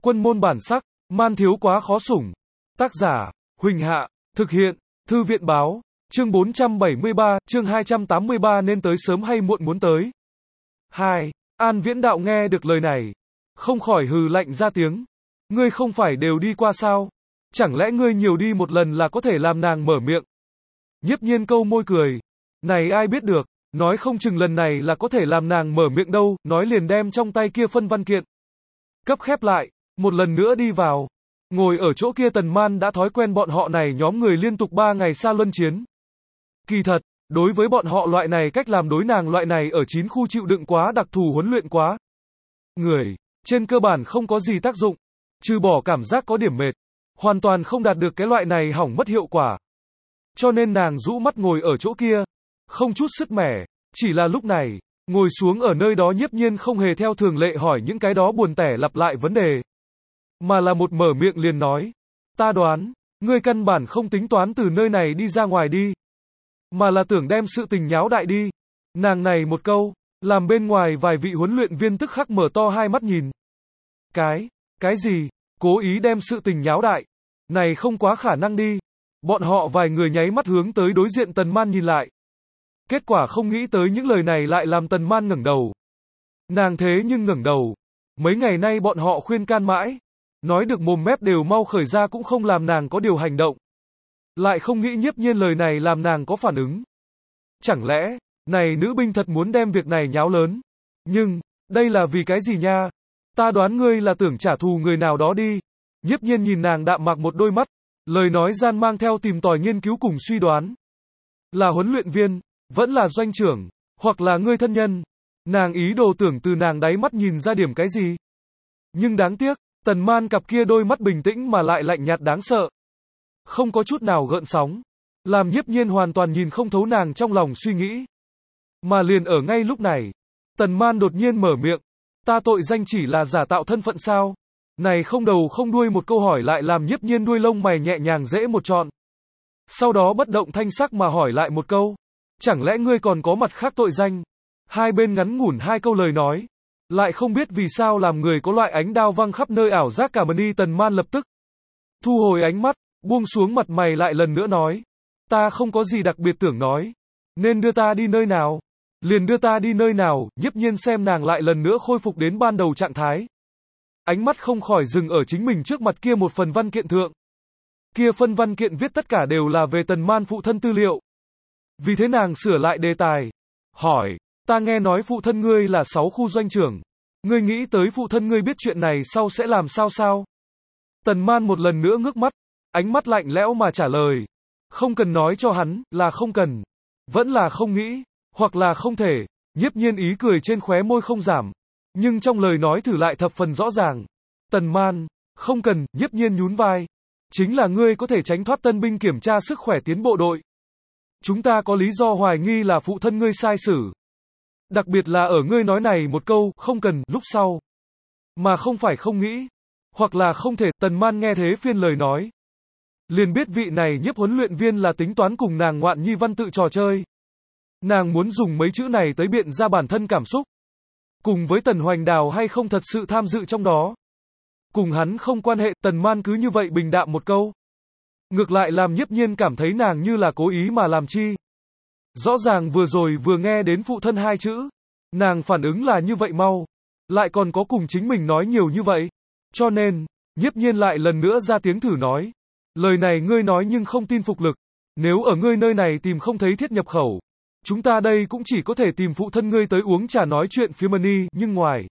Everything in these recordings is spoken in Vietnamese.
Quân môn bản sắc, man thiếu quá khó sủng. Tác giả, Huỳnh Hạ, thực hiện, Thư viện báo, chương 473, chương 283 nên tới sớm hay muộn muốn tới. 2. An Viễn Đạo nghe được lời này, không khỏi hừ lạnh ra tiếng. Ngươi không phải đều đi qua sao? Chẳng lẽ ngươi nhiều đi một lần là có thể làm nàng mở miệng? Nhiếp Nhiên câu môi cười. Này ai biết được, nói không chừng lần này là có thể làm nàng mở miệng đâu, nói liền đem trong tay kia phân văn kiện cấp khép lại, một lần nữa đi vào. Ngồi ở chỗ kia Tần Man đã thói quen bọn họ này nhóm người liên tục 3 ngày xa luân chiến. Kỳ thật, đối với bọn họ loại này cách làm đối nàng loại này ở 9 khu chịu đựng quá đặc thù huấn luyện quá. Người, trên cơ bản không có gì tác dụng, trừ bỏ cảm giác có điểm mệt, hoàn toàn không đạt được cái loại này hỏng mất hiệu quả. Cho nên nàng rũ mắt ngồi ở chỗ kia, không chút sứt mẻ, chỉ là lúc này, ngồi xuống ở nơi đó Nhiếp Nhiên không hề theo thường lệ hỏi những cái đó buồn tẻ lặp lại vấn đề. Mà là một mở miệng liền nói, ta đoán, ngươi căn bản không tính toán từ nơi này đi ra ngoài đi, mà là tưởng đem sự tình nháo đại đi. Nàng này một câu, làm bên ngoài vài vị huấn luyện viên tức khắc mở to hai mắt nhìn. Cái gì, cố ý đem sự tình nháo đại, này không quá khả năng đi. Bọn họ vài người nháy mắt hướng tới đối diện Tần Man nhìn lại. Kết quả không nghĩ tới những lời này lại làm Tần Man ngẩng đầu. Nàng thế nhưng ngẩng đầu, mấy ngày nay bọn họ khuyên can mãi, nói được mồm mép đều mau khởi ra cũng không làm nàng có điều hành động. Lại không nghĩ Nhiếp Nhiên lời này làm nàng có phản ứng. Chẳng lẽ, này nữ binh thật muốn đem việc này nháo lớn? Nhưng, đây là vì cái gì nha? Ta đoán ngươi là tưởng trả thù người nào đó đi. Nhiếp Nhiên nhìn nàng đạm mạc một đôi mắt, lời nói gian mang theo tìm tòi nghiên cứu cùng suy đoán. Là huấn luyện viên, vẫn là doanh trưởng, hoặc là ngươi thân nhân. Nàng ý đồ tưởng từ nàng đáy mắt nhìn ra điểm cái gì. Nhưng đáng tiếc, Tần Man cặp kia đôi mắt bình tĩnh mà lại lạnh nhạt đáng sợ. Không có chút nào gợn sóng, làm Nhiếp Nhiên hoàn toàn nhìn không thấu nàng trong lòng suy nghĩ. Mà liền ở ngay lúc này, Tần Man đột nhiên mở miệng, ta tội danh chỉ là giả tạo thân phận sao? Này không đầu không đuôi một câu hỏi lại làm Nhiếp Nhiên đuôi lông mày nhẹ nhàng dễ một trọn. Sau đó bất động thanh sắc mà hỏi lại một câu, chẳng lẽ ngươi còn có mặt khác tội danh? Hai bên ngắn ngủn hai câu lời nói, lại không biết vì sao làm người có loại ánh đao văng khắp nơi ảo giác cả đi. Tần Man lập tức thu hồi ánh mắt, buông xuống mặt mày lại lần nữa nói, ta không có gì đặc biệt tưởng nói, nên đưa ta đi nơi nào? Liền đưa ta đi nơi nào? Nhiếp Nhiên xem nàng lại lần nữa khôi phục đến ban đầu trạng thái. Ánh mắt không khỏi dừng ở chính mình trước mặt kia một phần văn kiện thượng. Kia phân văn kiện viết tất cả đều là về Tần Man phụ thân tư liệu. Vì thế nàng sửa lại đề tài, hỏi, ta nghe nói phụ thân ngươi là 6 khu doanh trưởng. Ngươi nghĩ tới phụ thân ngươi biết chuyện này sau sẽ làm sao sao? Tần Man một lần nữa ngước mắt, ánh mắt lạnh lẽo mà trả lời, không cần nói cho hắn, là không cần. Vẫn là không nghĩ, hoặc là không thể. Nhiếp Nhiên ý cười trên khóe môi không giảm, nhưng trong lời nói thử lại thập phần rõ ràng. Tần Man, không cần. Nhiếp Nhiên nhún vai, chính là ngươi có thể tránh thoát tân binh kiểm tra sức khỏe tiến bộ đội. Chúng ta có lý do hoài nghi là phụ thân ngươi sai xử. Đặc biệt là ở ngươi nói này một câu, không cần, lúc sau. Mà không phải không nghĩ, hoặc là không thể. Tần Man nghe thế phiên lời nói, liền biết vị này Nhiếp huấn luyện viên là tính toán cùng nàng ngoạn nhi văn tự trò chơi. Nàng muốn dùng mấy chữ này tới biện ra bản thân cảm xúc. Cùng với Tần Hoành Đào hay không thật sự tham dự trong đó. Cùng hắn không quan hệ. Tần Man cứ như vậy bình đạm một câu. Ngược lại làm Nhiếp Nhiên cảm thấy nàng như là cố ý mà làm chi. Rõ ràng vừa rồi vừa nghe đến phụ thân hai chữ, nàng phản ứng là như vậy mau, lại còn có cùng chính mình nói nhiều như vậy. Cho nên, Nhiếp Nhiên lại lần nữa ra tiếng thử nói, lời này ngươi nói nhưng không tin phục lực. Nếu ở ngươi nơi này tìm không thấy thiết nhập khẩu, chúng ta đây cũng chỉ có thể tìm phụ thân ngươi tới uống trà nói chuyện phía Mani. Nhưng ngoài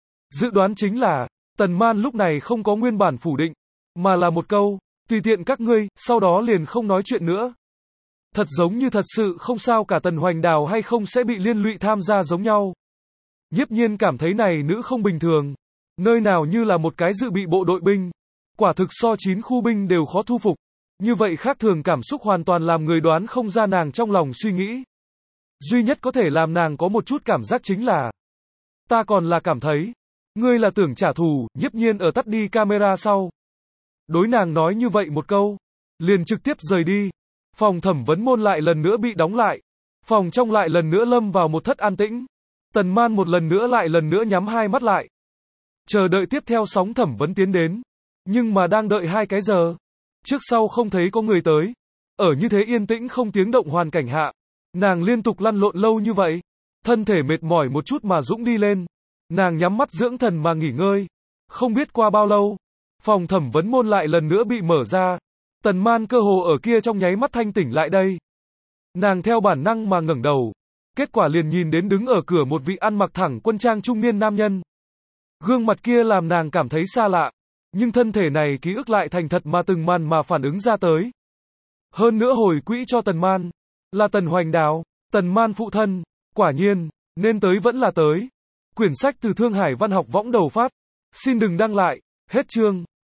dự đoán chính là, Tần Man lúc này không có nguyên bản phủ định, mà là một câu, tùy tiện các ngươi, sau đó liền không nói chuyện nữa. Thật giống như thật sự không sao cả Tần Hoành Đào hay không sẽ bị liên lụy tham gia giống nhau. Nhiếp Nhiên cảm thấy này nữ không bình thường, nơi nào như là một cái dự bị bộ đội binh, quả thực so 9 khu binh đều khó thu phục. Như vậy khác thường cảm xúc hoàn toàn làm người đoán không ra nàng trong lòng suy nghĩ. Duy nhất có thể làm nàng có một chút cảm giác chính là, ta còn là cảm thấy, ngươi là tưởng trả thù. Nhiếp Nhiên ở tắt đi camera sau, đối nàng nói như vậy một câu, liền trực tiếp rời đi. Phòng thẩm vấn môn lại lần nữa bị đóng lại. Phòng trong lại lần nữa lâm vào một thất an tĩnh. Tần Man một lần nữa lại lần nữa nhắm hai mắt lại. chờ đợi tiếp theo sóng thẩm vấn tiến đến. Nhưng mà đang đợi 2 cái giờ. Trước sau không thấy có người tới. Ở như thế yên tĩnh không tiếng động hoàn cảnh hạ. Nàng liên tục lăn lộn lâu như vậy. Thân thể mệt mỏi một chút mà dũng đi lên. Nàng nhắm mắt dưỡng thần mà nghỉ ngơi. Không biết qua bao lâu. Phòng thẩm vấn môn lại lần nữa bị mở ra. Tần Man cơ hồ ở kia trong nháy mắt thanh tỉnh lại đây. Nàng theo bản năng mà ngẩng đầu. Kết quả liền nhìn đến đứng ở cửa một vị ăn mặc thẳng quân trang trung niên nam nhân. Gương mặt kia làm nàng cảm thấy xa lạ. Nhưng thân thể này ký ức lại thành thật mà từng màn mà phản ứng ra tới. Hơn nữa hồi quỹ cho Tần Man. Là Tần Hoành Đào, Tần Man phụ thân. Quả nhiên, nên tới vẫn là tới. Quyển sách từ Thương Hải Văn học võng đầu phát. Xin đừng đăng lại. Hết chương.